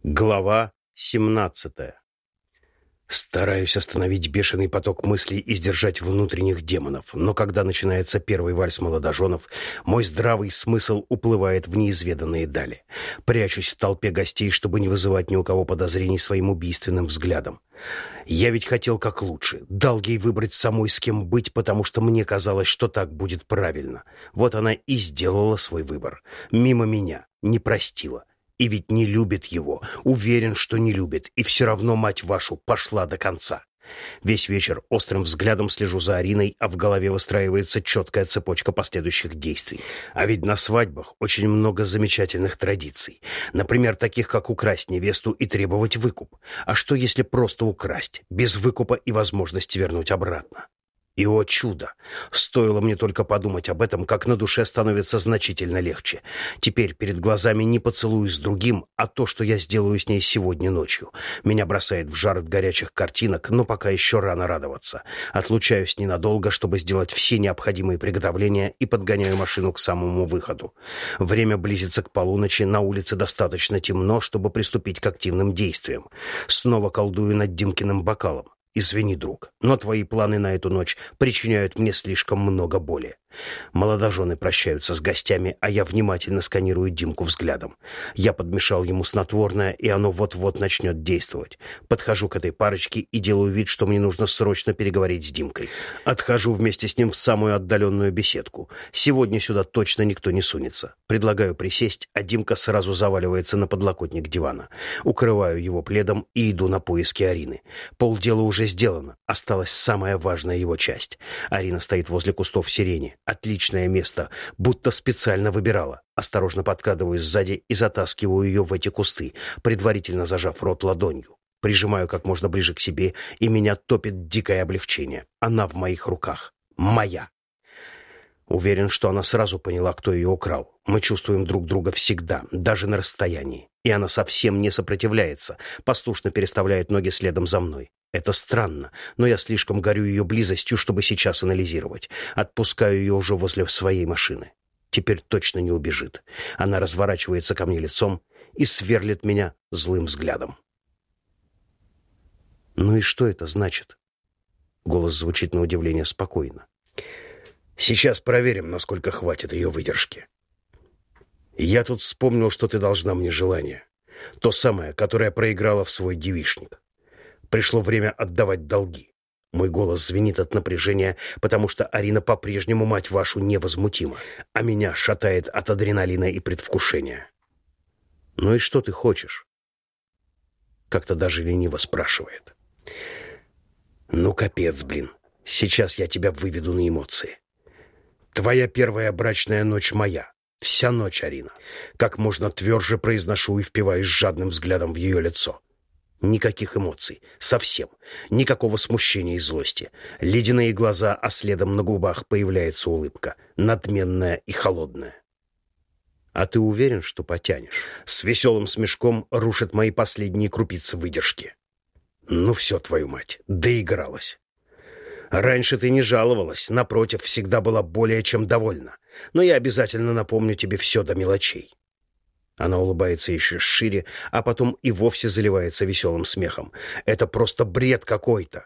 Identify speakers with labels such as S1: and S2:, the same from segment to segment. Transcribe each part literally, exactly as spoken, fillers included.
S1: Глава семнадцатая. Стараюсь остановить бешеный поток мыслей и сдержать внутренних демонов, но когда начинается первый вальс молодоженов, мой здравый смысл уплывает в неизведанные дали. Прячусь в толпе гостей, чтобы не вызывать ни у кого подозрений своим убийственным взглядом. Я ведь хотел как лучше, дал ей выбрать самой, с кем быть, потому что мне казалось, что так будет правильно. Вот она и сделала свой выбор. Мимо меня, не простила. И ведь не любит его, уверен, что не любит, и все равно, мать вашу, пошла до конца. Весь вечер острым взглядом слежу за Ариной, а в голове выстраивается четкая цепочка последующих действий. А ведь на свадьбах очень много замечательных традиций. Например, таких, как украсть невесту и требовать выкуп. А что, если просто украсть, без выкупа и возможности вернуть обратно? И, о чудо! Стоило мне только подумать об этом, как на душе становится значительно легче. Теперь перед глазами не поцелуй с другим, а то, что я сделаю с ней сегодня ночью. Меня бросает в жар от горячих картинок, но пока еще рано радоваться. Отлучаюсь ненадолго, чтобы сделать все необходимые приготовления, и подгоняю машину к самому выходу. Время близится к полуночи, на улице достаточно темно, чтобы приступить к активным действиям. Снова колдую над Димкиным бокалом. Извини, друг, но твои планы на эту ночь причиняют мне слишком много боли. Молодожены прощаются с гостями, а я внимательно сканирую Димку взглядом. Я подмешал ему снотворное, и оно вот-вот начнет действовать. Подхожу к этой парочке и делаю вид, что мне нужно срочно переговорить с Димкой. Отхожу вместе с ним в самую отдаленную беседку. Сегодня сюда точно никто не сунется. Предлагаю присесть, а Димка сразу заваливается на подлокотник дивана. Укрываю его пледом и иду на поиски Арины. Полдела уже сделано, осталась самая важная его часть. Арина стоит возле кустов сирени. Отличное место, будто специально выбирала. Осторожно подкрадываюсь сзади и затаскиваю ее в эти кусты, предварительно зажав рот ладонью. Прижимаю как можно ближе к себе, и меня топит дикое облегчение. Она в моих руках. Моя. Уверен, что она сразу поняла, кто ее украл. Мы чувствуем друг друга всегда, даже на расстоянии. И она совсем не сопротивляется, послушно переставляет ноги следом за мной. Это странно, но я слишком горю ее близостью, чтобы сейчас анализировать. Отпускаю ее уже возле своей машины. Теперь точно не убежит. Она разворачивается ко мне лицом и сверлит меня злым взглядом. «Ну и что это значит?» Голос звучит на удивление спокойно. «Сейчас проверим, насколько хватит ее выдержки. Я тут вспомнил, что ты должна мне желание. То самое, которое проиграла в свой девичник. Пришло время отдавать долги». Мой голос звенит от напряжения, потому что Арина по-прежнему, мать вашу, невозмутима, а меня шатает от адреналина и предвкушения. «Ну и что ты хочешь?» Как-то даже лениво спрашивает. «Ну, капец, блин. Сейчас я тебя выведу на эмоции. Твоя первая брачная ночь моя. Вся ночь, Арина». Как можно тверже произношу и впиваюсь жадным взглядом в ее лицо. Никаких эмоций. Совсем. Никакого смущения и злости. Ледяные глаза, а следом на губах появляется улыбка. Надменная и холодная. «А ты уверен, что потянешь?» С веселым смешком рушит мои последние крупицы выдержки. «Ну все, твою мать, доигралась. Раньше ты не жаловалась, напротив, всегда была более чем довольна. Но я обязательно напомню тебе все до мелочей». Она улыбается еще шире, а потом и вовсе заливается веселым смехом. «Это просто бред какой-то!»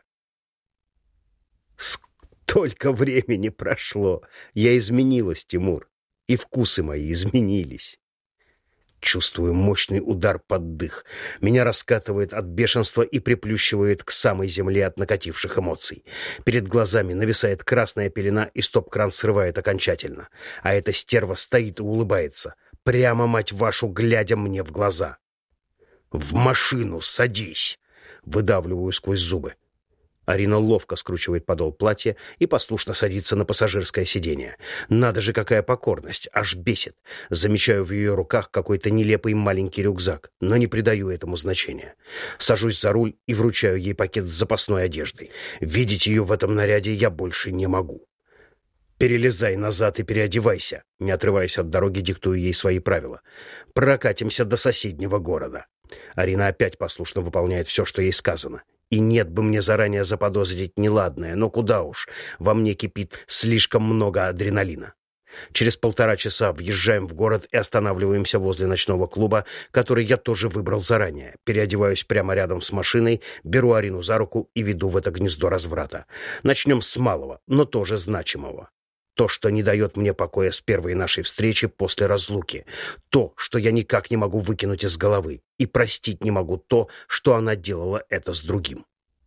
S1: «Столько времени прошло! Я изменилась, Тимур, и вкусы мои изменились!» Чувствую мощный удар под дых. Меня раскатывает от бешенства и приплющивает к самой земле от накативших эмоций. Перед глазами нависает красная пелена, и стоп-кран срывает окончательно. А эта стерва стоит и улыбается. Прямо, мать вашу, глядя мне в глаза. «В машину садись!» Выдавливаю сквозь зубы. Арина ловко скручивает подол платья и послушно садится на пассажирское сиденье. Надо же, какая покорность, аж бесит. Замечаю в ее руках какой-то нелепый маленький рюкзак, но не придаю этому значения. Сажусь за руль и вручаю ей пакет с запасной одеждой. Видеть ее в этом наряде я больше не могу. «Перелезай назад и переодевайся», не отрываясь от дороги, диктую ей свои правила. «Прокатимся до соседнего города». Арина опять послушно выполняет все, что ей сказано. И нет бы мне заранее заподозрить неладное, но куда уж, во мне кипит слишком много адреналина. Через полтора часа въезжаем в город и останавливаемся возле ночного клуба, который я тоже выбрал заранее. Переодеваюсь прямо рядом с машиной, беру Арину за руку и веду в это гнездо разврата. Начнем с малого, но тоже значимого. То, что не дает мне покоя с первой нашей встречи после разлуки. То, что я никак не могу выкинуть из головы. И простить не могу то, что она делала это с другим.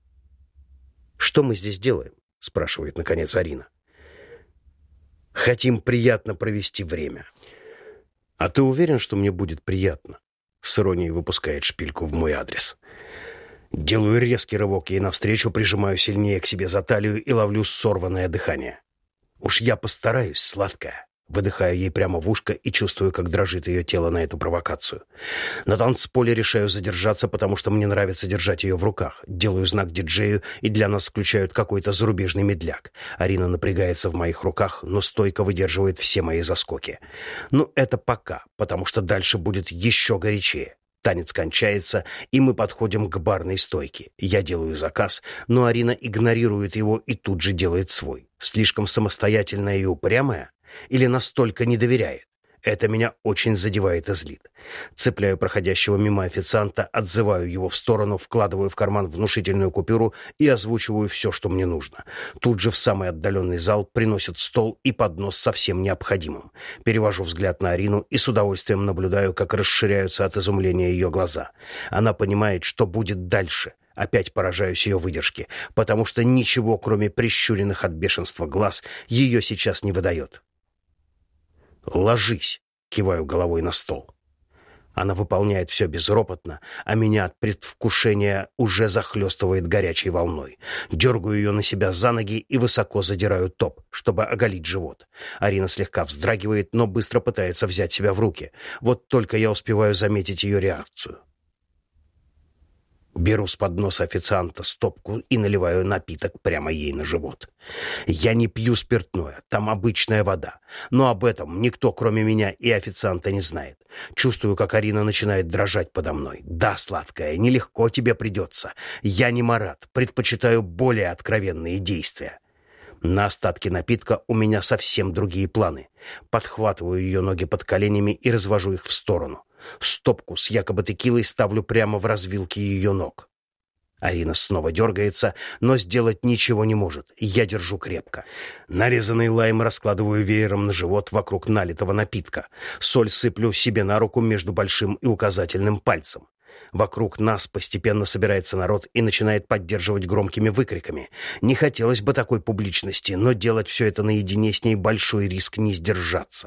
S1: «Что мы здесь делаем?» — спрашивает, наконец, Арина. «Хотим приятно провести время». «А ты уверен, что мне будет приятно?» С иронией выпускает шпильку в мой адрес. Делаю резкий рывок ей навстречу, прижимаю сильнее к себе за талию и ловлю сорванное дыхание. «Уж я постараюсь, сладкая». Выдыхаю ей прямо в ушко и чувствую, как дрожит ее тело на эту провокацию. На танцполе решаю задержаться, потому что мне нравится держать ее в руках. Делаю знак диджею, и для нас включают какой-то зарубежный медляк. Арина напрягается в моих руках, но стойко выдерживает все мои заскоки. Ну, это пока, потому что дальше будет еще горячее. Танец кончается, и мы подходим к барной стойке. Я делаю заказ, но Арина игнорирует его и тут же делает свой. Слишком самостоятельная и упрямая? Или настолько не доверяет? Это меня очень задевает и злит. Цепляю проходящего мимо официанта, отзываю его в сторону, вкладываю в карман внушительную купюру и озвучиваю все, что мне нужно. Тут же в самый отдаленный зал приносят стол и поднос со всем необходимым. Перевожу взгляд на Арину и с удовольствием наблюдаю, как расширяются от изумления ее глаза. Она понимает, что будет дальше. Опять поражаюсь ее выдержке, потому что ничего, кроме прищуренных от бешенства глаз, ее сейчас не выдает. «Ложись!» — киваю головой на стол. Она выполняет все безропотно, а меня от предвкушения уже захлестывает горячей волной. Дергаю ее на себя за ноги и высоко задираю топ, чтобы оголить живот. Арина слегка вздрагивает, но быстро пытается взять себя в руки. Вот только я успеваю заметить ее реакцию. Беру с подноса официанта стопку и наливаю напиток прямо ей на живот. Я не пью спиртное, там обычная вода. Но об этом никто, кроме меня и официанта, не знает. Чувствую, как Арина начинает дрожать подо мной. «Да, сладкая, нелегко тебе придется. Я не Марат, предпочитаю более откровенные действия». На остатки напитка у меня совсем другие планы. Подхватываю ее ноги под коленями и развожу их в сторону. Стопку с якобы текилой ставлю прямо в развилке ее ног. Арина снова дергается, но сделать ничего не может. Я держу крепко. Нарезанный лайм раскладываю веером на живот вокруг налитого напитка. Соль сыплю себе на руку между большим и указательным пальцем. Вокруг нас постепенно собирается народ и начинает поддерживать громкими выкриками. Не хотелось бы такой публичности, но делать все это наедине с ней большой риск не сдержаться.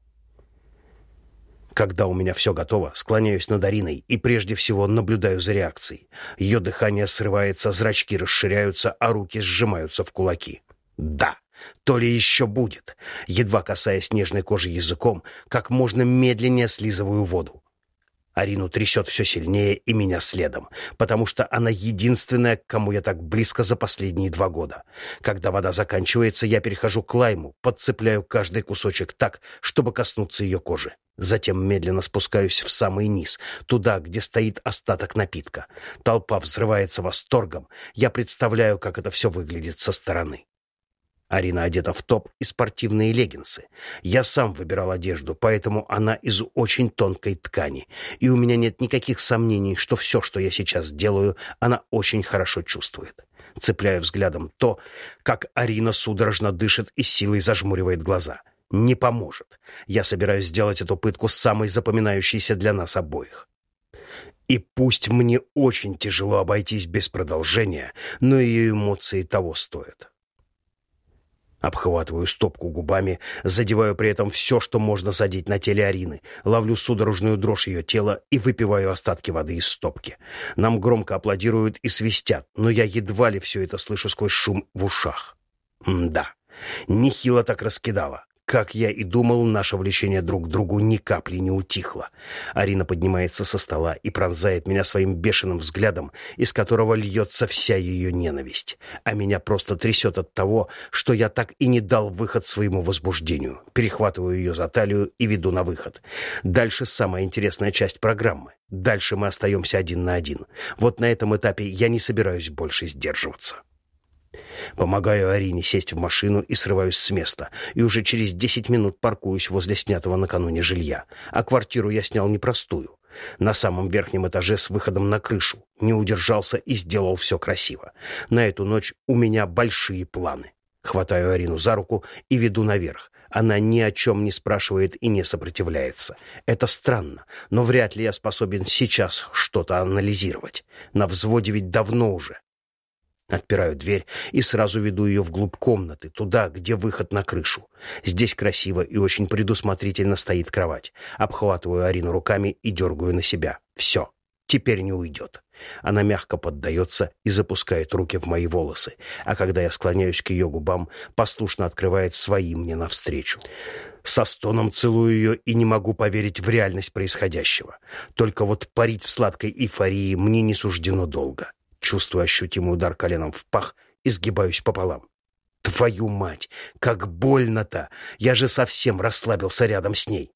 S1: Когда у меня все готово, склоняюсь над Ариной и прежде всего наблюдаю за реакцией. Ее дыхание срывается, зрачки расширяются, а руки сжимаются в кулаки. Да, то ли еще будет. Едва касаясь нежной кожи языком, как можно медленнее слизываю воду. Арину трясет все сильнее и меня следом, потому что она единственная, к кому я так близко за последние два года. Когда вода заканчивается, я перехожу к лайму, подцепляю каждый кусочек так, чтобы коснуться ее кожи. Затем медленно спускаюсь в самый низ, туда, где стоит остаток напитка. Толпа взрывается восторгом. Я представляю, как это все выглядит со стороны. Арина одета в топ и спортивные леггинсы. Я сам выбирал одежду, поэтому она из очень тонкой ткани. И у меня нет никаких сомнений, что все, что я сейчас делаю, она очень хорошо чувствует. Цепляю взглядом то, как Арина судорожно дышит и силой зажмуривает глаза. Не поможет. Я собираюсь сделать эту пытку самой запоминающейся для нас обоих. И пусть мне очень тяжело обойтись без продолжения, но ее эмоции того стоят. Обхватываю стопку губами, задеваю при этом все, что можно задеть на теле Арины, ловлю судорожную дрожь ее тела и выпиваю остатки воды из стопки. Нам громко аплодируют и свистят, но я едва ли все это слышу сквозь шум в ушах. М-да, нехило так раскидало. Как я и думал, наше влечение друг к другу ни капли не утихло. Арина поднимается со стола и пронзает меня своим бешеным взглядом, из которого льется вся ее ненависть. А меня просто трясет от того, что я так и не дал выход своему возбуждению. Перехватываю ее за талию и веду на выход. Дальше самая интересная часть программы. Дальше мы остаемся один на один. Вот на этом этапе я не собираюсь больше сдерживаться. Помогаю Арине сесть в машину и срываюсь с места. И уже через десять минут паркуюсь возле снятого накануне жилья. А квартиру я снял непростую. На самом верхнем этаже с выходом на крышу. Не удержался и сделал все красиво. На эту ночь у меня большие планы. Хватаю Арину за руку и веду наверх. Она ни о чем не спрашивает и не сопротивляется. Это странно, но вряд ли я способен сейчас что-то анализировать. На взводе ведь давно уже. Отпираю дверь и сразу веду ее вглубь комнаты, туда, где выход на крышу. Здесь красиво и очень предусмотрительно стоит кровать. Обхватываю Арину руками и дергаю на себя. Все, теперь не уйдет. Она мягко поддается и запускает руки в мои волосы, а когда я склоняюсь к ее губам, послушно открывает свои мне навстречу. Со стоном целую ее и не могу поверить в реальность происходящего. Только вот парить в сладкой эйфории мне не суждено долго. Чувствую ощутимый удар коленом в пах и сгибаюсь пополам. Твою мать, как больно-то! Я же совсем расслабился рядом с ней.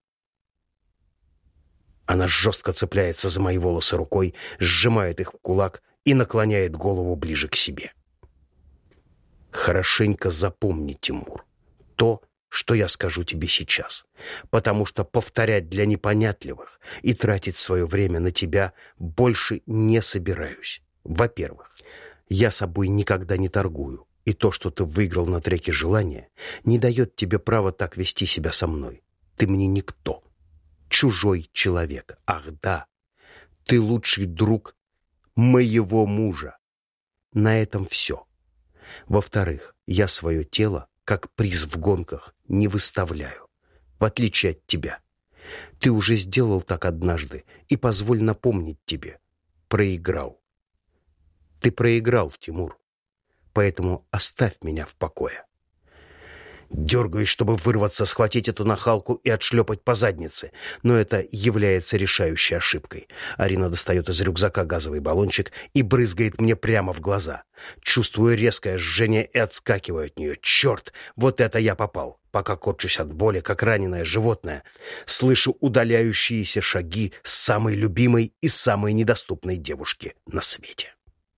S1: Она жестко цепляется за мои волосы рукой, сжимает их в кулак и наклоняет голову ближе к себе. Хорошенько запомни, Тимур, то, что я скажу тебе сейчас, потому что повторять для непонятливых и тратить свое время на тебя больше не собираюсь. Во-первых, я собой никогда не торгую, и то, что ты выиграл на треке желания, не дает тебе права так вести себя со мной. Ты мне никто. Чужой человек. Ах да, ты лучший друг моего мужа. На этом все. Во-вторых, я свое тело, как приз в гонках, не выставляю, в отличие от тебя. Ты уже сделал так однажды, и позволь напомнить тебе. Проиграл. Ты проиграл, Тимур, поэтому оставь меня в покое. Дергаюсь, чтобы вырваться, схватить эту нахалку и отшлепать по заднице, но это является решающей ошибкой. Арина достает из рюкзака газовый баллончик и брызгает мне прямо в глаза. Чувствую резкое жжение и отскакиваю от нее. Черт, вот это я попал. Пока корчусь от боли, как раненое животное, слышу удаляющиеся шаги самой любимой и самой недоступной девушки на свете.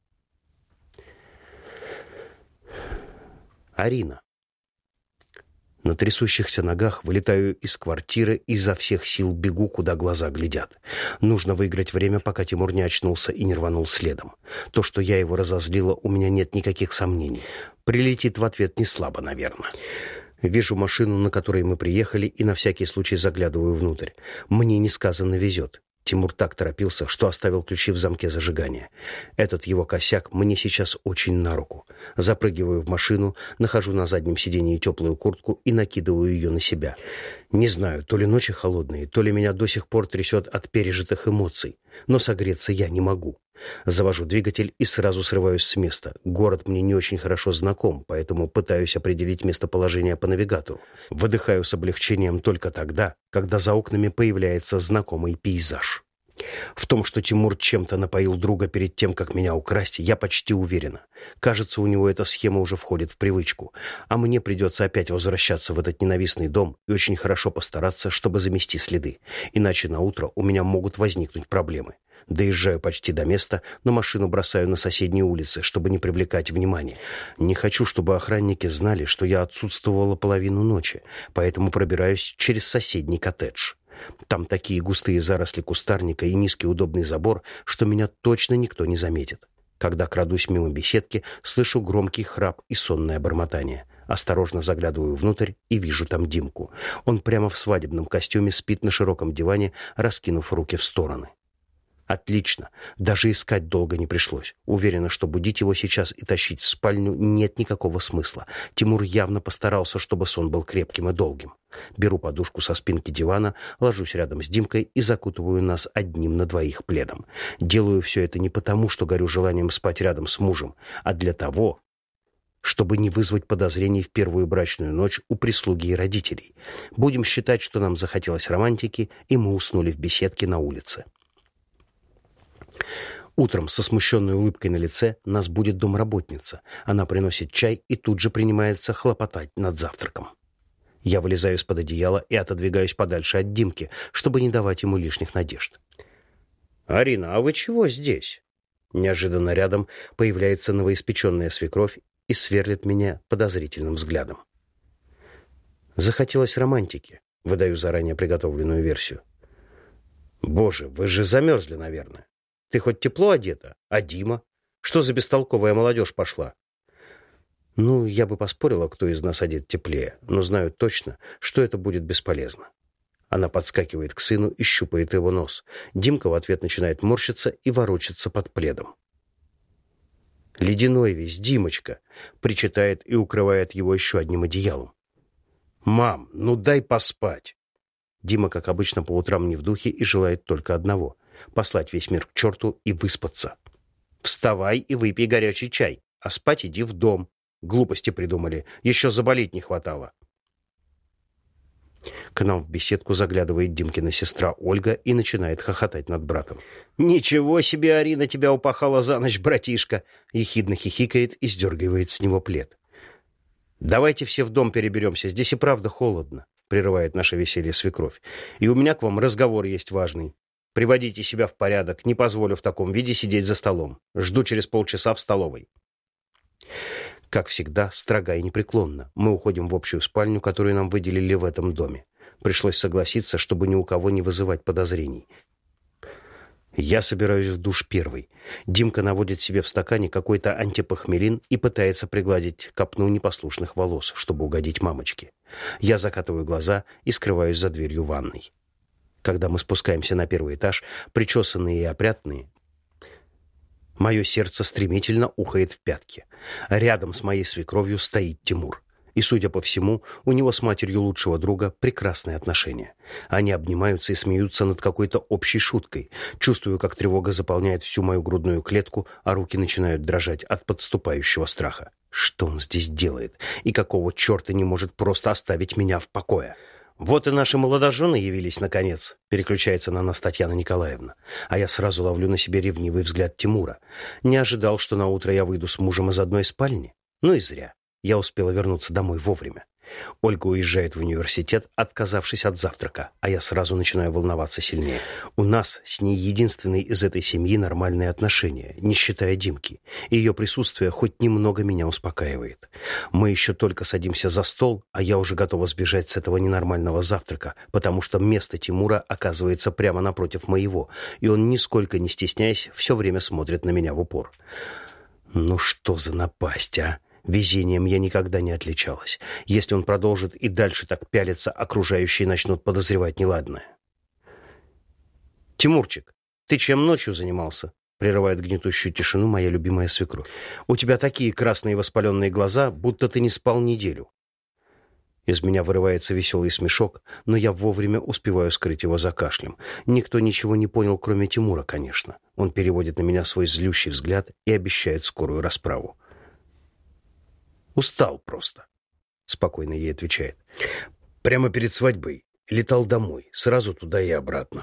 S1: Арина. На трясущихся ногах вылетаю из квартиры и изо всех сил бегу, куда глаза глядят. Нужно выиграть время, пока Тимур не очнулся и не рванул следом. То, что я его разозлила, у меня нет никаких сомнений. Прилетит в ответ не слабо, наверное. Вижу машину, на которой мы приехали, и на всякий случай заглядываю внутрь. Мне несказанно везет. Тимур так торопился, что оставил ключи в замке зажигания. Этот его косяк мне сейчас очень на руку. Запрыгиваю в машину, нахожу на заднем сиденье теплую куртку и накидываю ее на себя. Не знаю, то ли ночи холодные, то ли меня до сих пор трясет от пережитых эмоций, но согреться я не могу. Завожу двигатель и сразу срываюсь с места. Город мне не очень хорошо знаком, поэтому пытаюсь определить местоположение по навигатору. Выдыхаю с облегчением только тогда, когда за окнами появляется знакомый пейзаж. В том, что Тимур чем-то напоил друга перед тем, как меня украсть, я почти уверена. Кажется, у него эта схема уже входит в привычку, а мне придется опять возвращаться в этот ненавистный дом и очень хорошо постараться, чтобы замести следы, иначе на утро у меня могут возникнуть проблемы. Доезжаю почти до места, но машину бросаю на соседней улице, чтобы не привлекать внимания. Не хочу, чтобы охранники знали, что я отсутствовала половину ночи, поэтому пробираюсь через соседний коттедж. Там такие густые заросли кустарника и низкий удобный забор, что меня точно никто не заметит. Когда крадусь мимо беседки, слышу громкий храп и сонное бормотание. Осторожно заглядываю внутрь и вижу там Димку. Он прямо в свадебном костюме спит на широком диване, раскинув руки в стороны. Отлично. Даже искать долго не пришлось. Уверена, что будить его сейчас и тащить в спальню нет никакого смысла. Тимур явно постарался, чтобы сон был крепким и долгим. Беру подушку со спинки дивана, ложусь рядом с Димкой и закутываю нас одним на двоих пледом. Делаю все это не потому, что горю желанием спать рядом с мужем, а для того, чтобы не вызвать подозрений в первую брачную ночь у прислуги и родителей. Будем считать, что нам захотелось романтики, и мы уснули в беседке на улице. Утром со смущенной улыбкой на лице нас будет домработница. Она приносит чай и тут же принимается хлопотать над завтраком. Я вылезаю из-под одеяла и отодвигаюсь подальше от Димки, чтобы не давать ему лишних надежд. «Арина, а вы чего здесь?» Неожиданно рядом появляется новоиспеченная свекровь и сверлит меня подозрительным взглядом. Захотелось романтики. Выдаю заранее приготовленную версию. Боже, вы же замерзли, наверное. Ты хоть тепло одета? А Дима? Что за бестолковая молодежь пошла? Ну, я бы поспорила, кто из нас одет теплее, но знаю точно, что это будет бесполезно. Она подскакивает к сыну и щупает его нос. Димка в ответ начинает морщиться и ворочаться под пледом. «Ледяной весь, Димочка!» — причитает и укрывает его еще одним одеялом. «Мам, ну дай поспать!» Дима, как обычно, по утрам не в духе и желает только одного — послать весь мир к черту и выспаться. «Вставай и выпей горячий чай, а спать иди в дом. Глупости придумали, еще заболеть не хватало». К нам в беседку заглядывает Димкина сестра Ольга и начинает хохотать над братом. «Ничего себе, Арина тебя упахала за ночь, братишка!» Ехидно хихикает и сдергивает с него плед. «Давайте все в дом переберемся, здесь и правда холодно», — прерывает наше веселье свекровь. «И у меня к вам разговор есть важный. Приводите себя в порядок, не позволю в таком виде сидеть за столом. Жду через полчаса в столовой». Как всегда, строго и непреклонно, мы уходим в общую спальню, которую нам выделили в этом доме. Пришлось согласиться, чтобы ни у кого не вызывать подозрений. Я собираюсь в душ первый. Димка наводит себе в стакане какой-то антипохмелин и пытается пригладить копну непослушных волос, чтобы угодить мамочке. Я закатываю глаза и скрываюсь за дверью ванной. Когда мы спускаемся на первый этаж, причесанные и опрятные, мое сердце стремительно ухает в пятки. Рядом с моей свекровью стоит Тимур. И, судя по всему, у него с матерью лучшего друга прекрасные отношения. Они обнимаются и смеются над какой-то общей шуткой. Чувствую, как тревога заполняет всю мою грудную клетку, а руки начинают дрожать от подступающего страха. Что он здесь делает? И какого черта не может просто оставить меня в покое? «Вот и наши молодожены явились, наконец», — переключается на нас Татьяна Николаевна. А я сразу ловлю на себе ревнивый взгляд Тимура. Не ожидал, что на утро я выйду с мужем из одной спальни. Ну и зря. Я успела вернуться домой вовремя. Ольга уезжает в университет, отказавшись от завтрака, а я сразу начинаю волноваться сильнее. У нас с ней единственный из этой семьи нормальные отношения, не считая Димки. И ее присутствие хоть немного меня успокаивает. Мы еще только садимся за стол, а я уже готова сбежать с этого ненормального завтрака, потому что место Тимура оказывается прямо напротив моего, и он, нисколько не стесняясь, все время смотрит на меня в упор. Ну что за напасть, а? Везением я никогда не отличалась. Если он продолжит и дальше так пялиться, окружающие начнут подозревать неладное. «Тимурчик, ты чем ночью занимался?» — прерывает гнетущую тишину моя любимая свекровь. «У тебя такие красные воспаленные глаза, будто ты не спал неделю». Из меня вырывается веселый смешок, но я вовремя успеваю скрыть его за кашлем. Никто ничего не понял, кроме Тимура, конечно. Он переводит на меня свой злющий взгляд и обещает скорую расправу. «Устал просто», — спокойно ей отвечает. «Прямо перед свадьбой летал домой, сразу туда и обратно».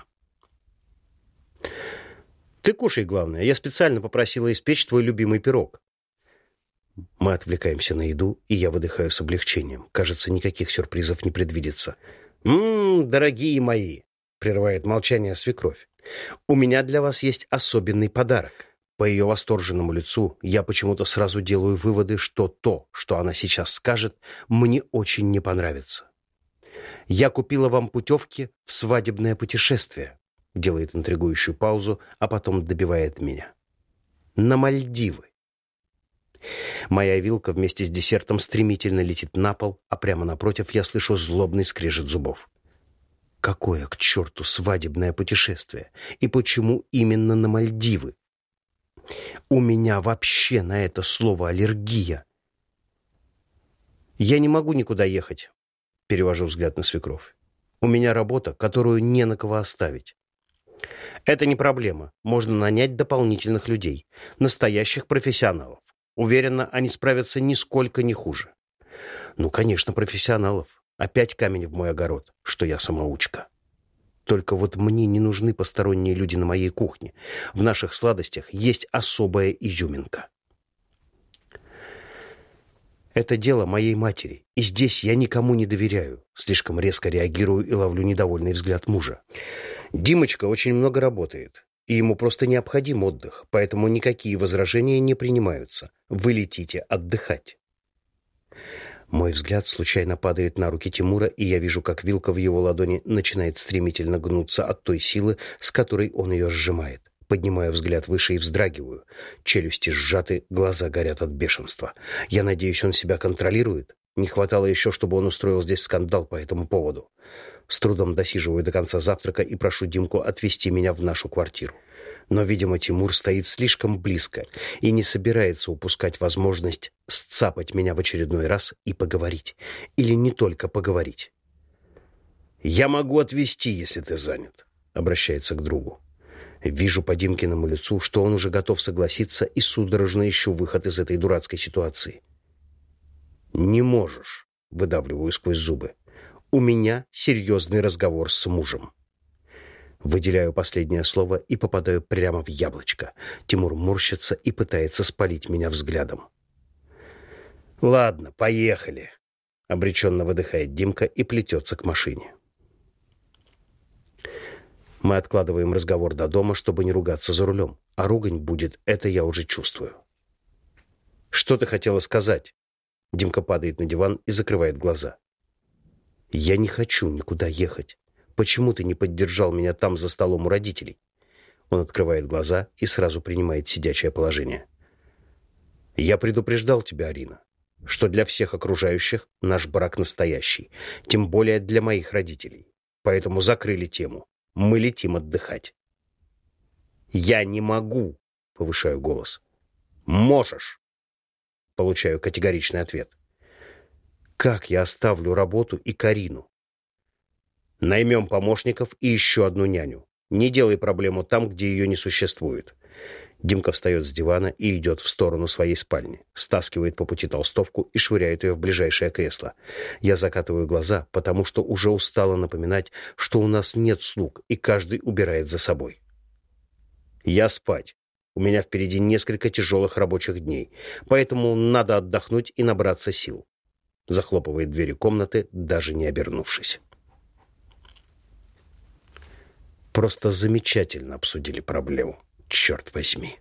S1: «Ты кушай, главное. Я специально попросила испечь твой любимый пирог». Мы отвлекаемся на еду, и я выдыхаю с облегчением. Кажется, никаких сюрпризов не предвидится. «М-м, дорогие мои», — прерывает молчание свекровь, «у меня для вас есть особенный подарок». По ее восторженному лицу я почему-то сразу делаю выводы, что то, что она сейчас скажет, мне очень не понравится. «Я купила вам путевки в свадебное путешествие», — делает интригующую паузу, а потом добивает меня. «На Мальдивы». Моя вилка вместе с десертом стремительно летит на пол, а прямо напротив я слышу злобный скрежет зубов. Какое к черту свадебное путешествие? И почему именно на Мальдивы? У меня вообще на это слово аллергия. «Я не могу никуда ехать», — перевожу взгляд на свекровь. «У меня работа, которую не на кого оставить». «Это не проблема. Можно нанять дополнительных людей, настоящих профессионалов. Уверена, они справятся нисколько не хуже». «Ну, конечно, профессионалов. Опять камень в мой огород, что я самоучка. Только вот мне не нужны посторонние люди на моей кухне. В наших сладостях есть особая изюминка. Это дело моей матери, и здесь я никому не доверяю. Слишком резко реагирую и ловлю недовольный взгляд мужа. Димочка очень много работает. и ему просто необходим отдых, поэтому никакие возражения не принимаются. Вы летите отдыхать. Мой взгляд случайно падает на руки Тимура, и я вижу, как вилка в его ладони начинает стремительно гнуться от той силы, с которой он ее сжимает. Поднимаю взгляд выше и вздрагиваю. Челюсти сжаты, глаза горят от бешенства. Я надеюсь, он себя контролирует? Не хватало еще, чтобы он устроил здесь скандал по этому поводу. С трудом досиживаю до конца завтрака и прошу Димку отвезти меня в нашу квартиру. Но, видимо, Тимур стоит слишком близко и не собирается упускать возможность сцапать меня в очередной раз и поговорить. Или не только поговорить. «Я могу отвезти, если ты занят», — обращается к другу. Вижу по Димкиному лицу, что он уже готов согласиться, и судорожно ищу выход из этой дурацкой ситуации. «Не можешь», — выдавливаю сквозь зубы. «У меня серьезный разговор с мужем». Выделяю последнее слово и попадаю прямо в яблочко. Тимур морщится и пытается спалить меня взглядом. «Ладно, поехали», — обреченно выдыхает Димка и плетется к машине. Мы откладываем разговор до дома, чтобы не ругаться за рулем. А ругань будет, это я уже чувствую. «Что ты хотела сказать?» Димка падает на диван и закрывает глаза. «Я не хочу никуда ехать. Почему ты не поддержал меня там за столом у родителей?» Он открывает глаза и сразу принимает сидячее положение. «Я предупреждал тебя, Арина, что для всех окружающих наш брак настоящий, тем более для моих родителей. Поэтому закрыли тему. Мы летим отдыхать». «Я не могу», — повышаю голос. «Можешь», — получаю категоричный ответ. «Как я оставлю работу и Карину?» «Наймем помощников и еще одну няню. Не делай проблему там, где ее не существует». Димка встает с дивана и идет в сторону своей спальни, стаскивает по пути толстовку и швыряет ее в ближайшее кресло. Я закатываю глаза, потому что уже устала напоминать, что у нас нет слуг, и каждый убирает за собой. «Я спать. У меня впереди несколько тяжелых рабочих дней, поэтому надо отдохнуть и набраться сил». Захлопывает двери комнаты, даже не обернувшись. Просто замечательно обсудили проблему. Черт возьми.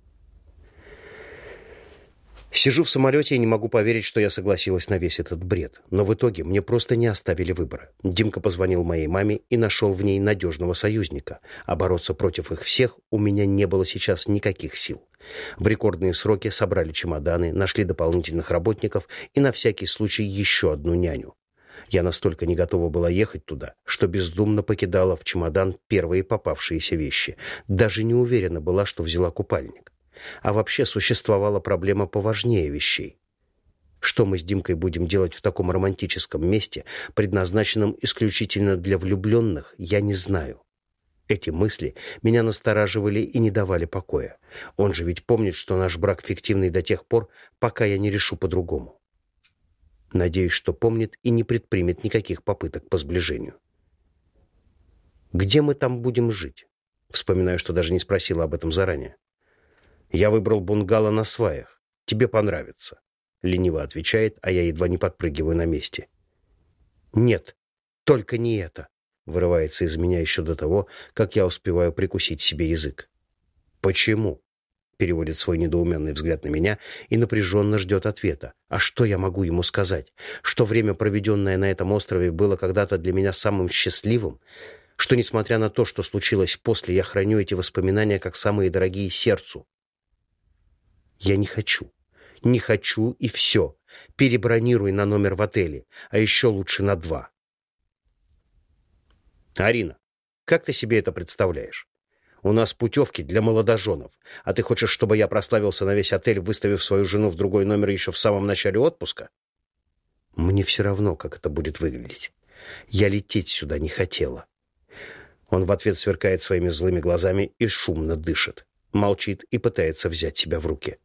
S1: Сижу в самолете и не могу поверить, что я согласилась на весь этот бред. Но в итоге мне просто не оставили выбора. Димка позвонил моей маме и нашел в ней надежного союзника. А бороться против их всех у меня не было сейчас никаких сил. В рекордные сроки собрали чемоданы, нашли дополнительных работников и на всякий случай еще одну няню. Я настолько не готова была ехать туда, что бездумно покидала в чемодан первые попавшиеся вещи. Даже не уверена была, что взяла купальник. А вообще существовала проблема поважнее вещей. Что мы с Димкой будем делать в таком романтическом месте, предназначенном исключительно для влюбленных, я не знаю. Эти мысли меня настораживали и не давали покоя. Он же ведь помнит, что наш брак фиктивный до тех пор, пока я не решу по-другому. Надеюсь, что помнит и не предпримет никаких попыток по сближению. «Где мы там будем жить?» Вспоминаю, что даже не спросила об этом заранее. «Я выбрал бунгало на сваях. Тебе понравится», — лениво отвечает, а я едва не подпрыгиваю на месте. «Нет, только не это», — вырывается из меня еще до того, как я успеваю прикусить себе язык. «Почему?» Переводит свой недоуменный взгляд на меня и напряженно ждет ответа. А что я могу ему сказать? Что время, проведенное на этом острове, было когда-то для меня самым счастливым? Что, несмотря на то, что случилось после, я храню эти воспоминания как самые дорогие сердцу? Я не хочу. Не хочу, и все. Перебронируй на номер в отеле, а еще лучше на два. Арина, как ты себе это представляешь? У нас путевки для молодоженов, а ты хочешь, чтобы я прославился на весь отель, выставив свою жену в другой номер еще в самом начале отпуска? Мне все равно, как это будет выглядеть. Я лететь сюда не хотела. Он в ответ сверкает своими злыми глазами и шумно дышит, молчит и пытается взять себя в руки.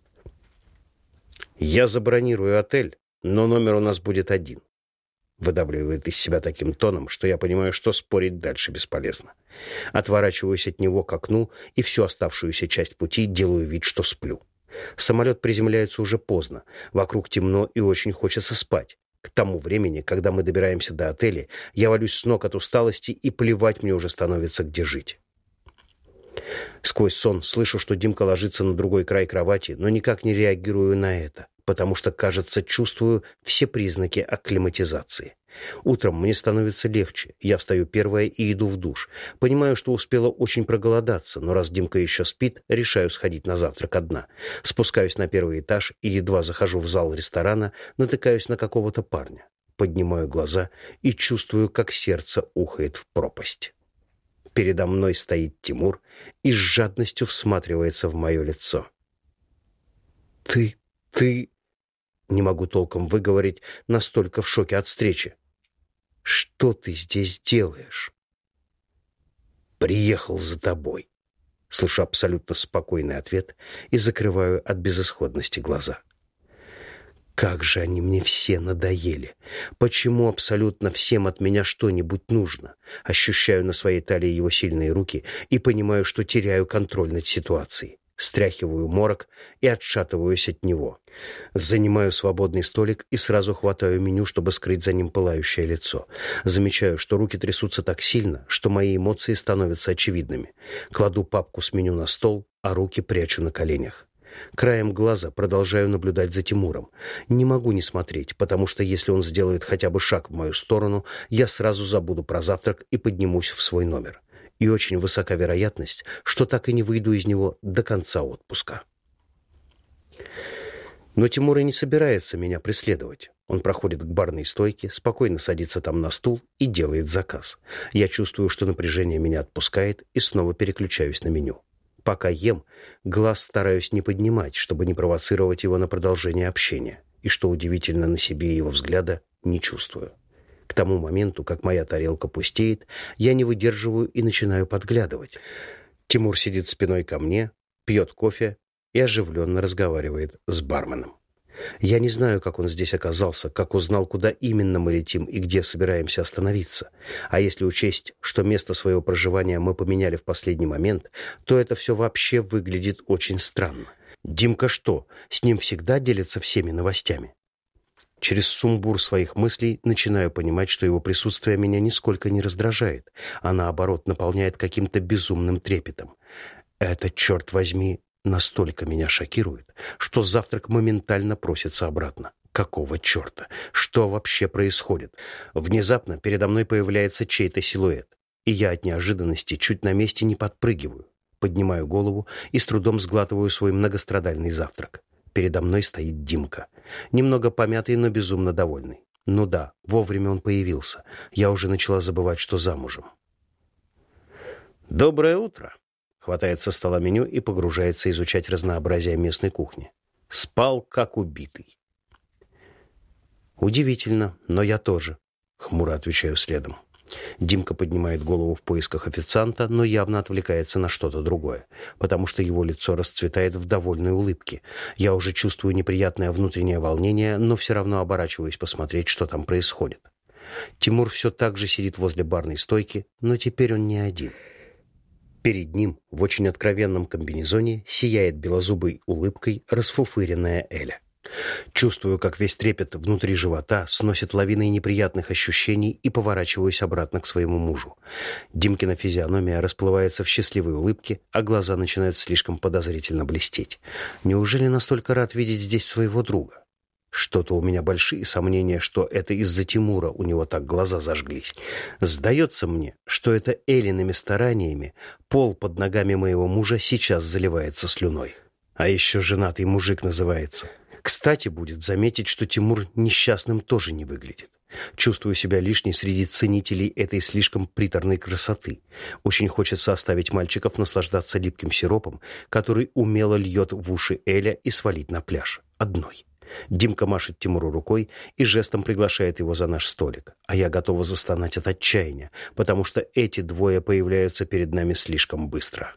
S1: Я забронирую отель, но номер у нас будет один. Выдавливает из себя таким тоном, что я понимаю, что спорить дальше бесполезно. Отворачиваюсь от него к окну и всю оставшуюся часть пути делаю вид, что сплю. Самолет приземляется уже поздно, вокруг темно и очень хочется спать. К тому времени, когда мы добираемся до отеля, я валюсь с ног от усталости и плевать мне уже становится, где жить. Сквозь сон слышу, что Димка ложится на другой край кровати, но никак не реагирую на это, потому что, кажется, чувствую все признаки акклиматизации. Утром мне становится легче. Я встаю первая и иду в душ. Понимаю, что успела очень проголодаться, но раз Димка еще спит, решаю сходить на завтрак одна. Спускаюсь на первый этаж и едва захожу в зал ресторана, натыкаюсь на какого-то парня. Поднимаю глаза и чувствую, как сердце ухает в пропасть. Передо мной стоит Тимур и с жадностью всматривается в мое лицо. «Ты... ты...» Не могу толком выговорить, настолько в шоке от встречи. «Что ты здесь делаешь?» «Приехал за тобой», — слышу абсолютно спокойный ответ и закрываю от безысходности глаза. Как же они мне все надоели! Почему абсолютно всем от меня что-нибудь нужно? Ощущаю на своей талии его сильные руки и понимаю, что теряю контроль над ситуацией. Стряхиваю морок и отшатываюсь от него. Занимаю свободный столик и сразу хватаю меню, чтобы скрыть за ним пылающее лицо. Замечаю, что руки трясутся так сильно, что мои эмоции становятся очевидными. Кладу папку с меню на стол, а руки прячу на коленях. Краем глаза продолжаю наблюдать за Тимуром. Не могу не смотреть, потому что если он сделает хотя бы шаг в мою сторону, я сразу забуду про завтрак и поднимусь в свой номер. И очень высока вероятность, что так и не выйду из него до конца отпуска. Но Тимур и не собирается меня преследовать. Он проходит к барной стойке, спокойно садится там на стул и делает заказ. Я чувствую, что напряжение меня отпускает, и снова переключаюсь на меню. Пока ем, глаз стараюсь не поднимать, чтобы не провоцировать его на продолжение общения, и, что удивительно, на себе его взгляда не чувствую. К тому моменту, как моя тарелка пустеет, я не выдерживаю и начинаю подглядывать. Тимур сидит спиной ко мне, пьет кофе и оживленно разговаривает с барменом. Я не знаю, как он здесь оказался, как узнал, куда именно мы летим и где собираемся остановиться. А если учесть, что место своего проживания мы поменяли в последний момент, то это все вообще выглядит очень странно. Димка что, с ним всегда делится всеми новостями? Через сумбур своих мыслей начинаю понимать, что его присутствие меня нисколько не раздражает, а наоборот наполняет каким-то безумным трепетом. Это, черт возьми, настолько меня шокирует, что завтрак моментально просится обратно. Какого черта? Что вообще происходит? Внезапно передо мной появляется чей-то силуэт, и я от неожиданности чуть на месте не подпрыгиваю. Поднимаю голову и с трудом сглатываю свой многострадальный завтрак. Передо мной стоит Димка. Немного помятый, но безумно довольный. Ну да, вовремя он появился. Я уже начала забывать, что замужем. «Доброе утро!» Хватает со стола меню и погружается изучать разнообразие местной кухни. Спал, как убитый. «Удивительно, но я тоже», — хмуро отвечаю следом. Димка поднимает голову в поисках официанта, но явно отвлекается на что-то другое, потому что его лицо расцветает в довольной улыбке. Я уже чувствую неприятное внутреннее волнение, но все равно оборачиваюсь посмотреть, что там происходит. Тимур все так же сидит возле барной стойки, но теперь он не один. Перед ним в очень откровенном комбинезоне сияет белозубой улыбкой расфуфыренная Эля. Чувствую, как весь трепет внутри живота сносит лавиной неприятных ощущений и поворачиваюсь обратно к своему мужу. Димкина физиономия расплывается в счастливой улыбке, а глаза начинают слишком подозрительно блестеть. Неужели настолько рад видеть здесь своего друга? Что-то у меня большие сомнения, что это из-за Тимура у него так глаза зажглись. Сдается мне, что это Элиными стараниями пол под ногами моего мужа сейчас заливается слюной. А еще женатый мужик называется. Кстати, будет заметить, что Тимур несчастным тоже не выглядит. Чувствую себя лишней среди ценителей этой слишком приторной красоты. Очень хочется оставить мальчиков наслаждаться липким сиропом, который умело льет в уши Эля, и свалить на пляж. Одной. Димка машет Тимуру рукой и жестом приглашает его за наш столик. А я готова застонать от отчаяния, потому что эти двое появляются перед нами слишком быстро.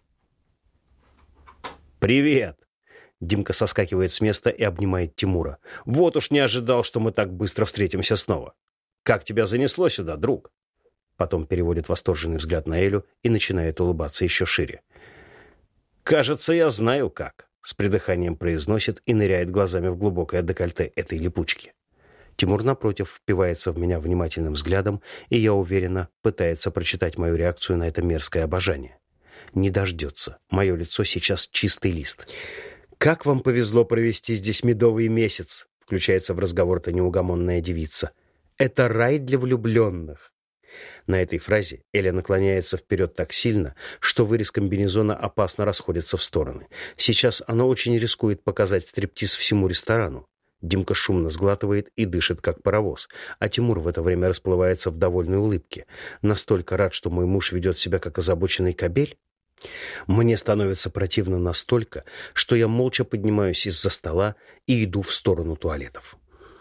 S1: «Привет!» Димка соскакивает с места и обнимает Тимура. «Вот уж не ожидал, что мы так быстро встретимся снова. Как тебя занесло сюда, друг?» Потом переводит восторженный взгляд на Элю и начинает улыбаться еще шире. «Кажется, я знаю как», — с придыханием произносит и ныряет глазами в глубокое декольте этой липучки. Тимур, напротив, впивается в меня внимательным взглядом и, я уверена, пытается прочитать мою реакцию на это мерзкое обожание. Не дождется. Мое лицо сейчас чистый лист. «Как вам повезло провести здесь медовый месяц?» — включается в разговор-то неугомонная девица. «Это рай для влюбленных». На этой фразе Эля наклоняется вперед так сильно, что вырез комбинезона опасно расходится в стороны. Сейчас она очень рискует показать стриптиз всему ресторану. Димка шумно сглатывает и дышит, как паровоз, а Тимур в это время расплывается в довольной улыбке. Настолько рад, что мой муж ведет себя как озабоченный кобель. Мне становится противно настолько, что я молча поднимаюсь из-за стола и иду в сторону туалетов.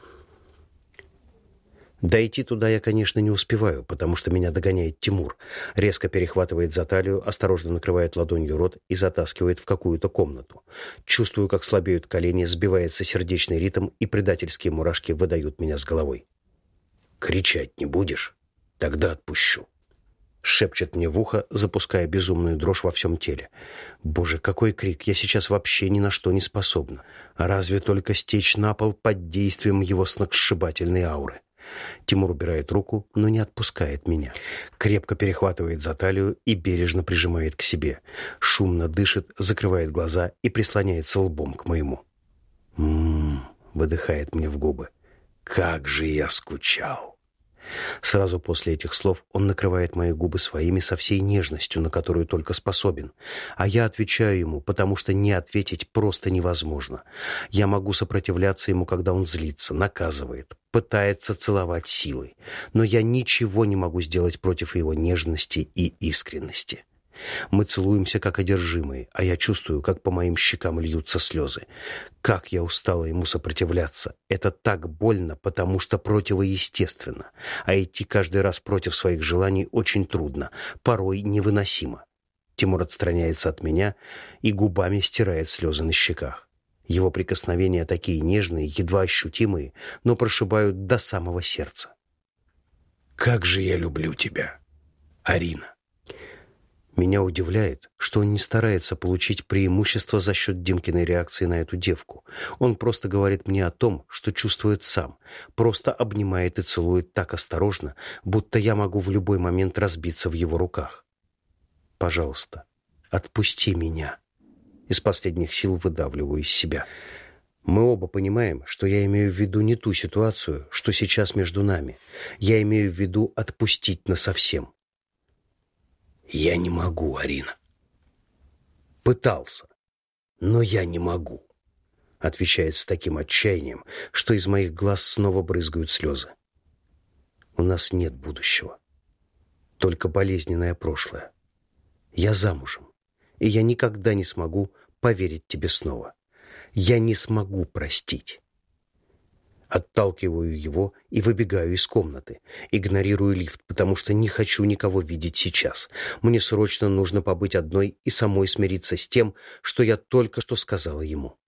S1: Дойти туда я, конечно, не успеваю, потому что меня догоняет Тимур, резко перехватывает за талию, осторожно накрывает ладонью рот и затаскивает в какую-то комнату. Чувствую, как слабеют колени, сбивается сердечный ритм, и предательские мурашки выдают меня с головой. «Кричать не будешь? Тогда отпущу», — шепчет мне в ухо, запуская безумную дрожь во всем теле. Боже, какой крик! Я сейчас вообще ни на что не способна. Разве только стечь на пол под действием его сногсшибательной ауры. Тимур убирает руку, но не отпускает меня. Крепко перехватывает за талию и бережно прижимает к себе. Шумно дышит, закрывает глаза и прислоняется лбом к моему. «М-м-м», выдыхает мне в губы. «Как же я скучал!» Сразу после этих слов он накрывает мои губы своими со всей нежностью, на которую только способен. А я отвечаю ему, потому что не ответить просто невозможно. Я могу сопротивляться ему, когда он злится, наказывает, пытается целовать силой. Но я ничего не могу сделать против его нежности и искренности. Мы целуемся, как одержимые, а я чувствую, как по моим щекам льются слезы. Как я устала ему сопротивляться. Это так больно, потому что противоестественно. А идти каждый раз против своих желаний очень трудно, порой невыносимо. Тимур отстраняется от меня и губами стирает слезы на щеках. Его прикосновения такие нежные, едва ощутимые, но прошибают до самого сердца. «Как же я люблю тебя, Арина!» Меня удивляет, что он не старается получить преимущество за счет Димкиной реакции на эту девку. Он просто говорит мне о том, что чувствует сам, просто обнимает и целует так осторожно, будто я могу в любой момент разбиться в его руках. «Пожалуйста, отпусти меня». Из последних сил выдавливаю из себя. Мы оба понимаем, что я имею в виду не ту ситуацию, что сейчас между нами. Я имею в виду отпустить насовсем. «Я не могу, Арина». «Пытался, но я не могу», — отвечает с таким отчаянием, что из моих глаз снова брызгают слезы. «У нас нет будущего, только болезненное прошлое. Я замужем, и я никогда не смогу поверить тебе снова. Я не смогу простить». Отталкиваю его и выбегаю из комнаты. Игнорирую лифт, потому что не хочу никого видеть сейчас. Мне срочно нужно побыть одной и самой смириться с тем, что я только что сказала ему.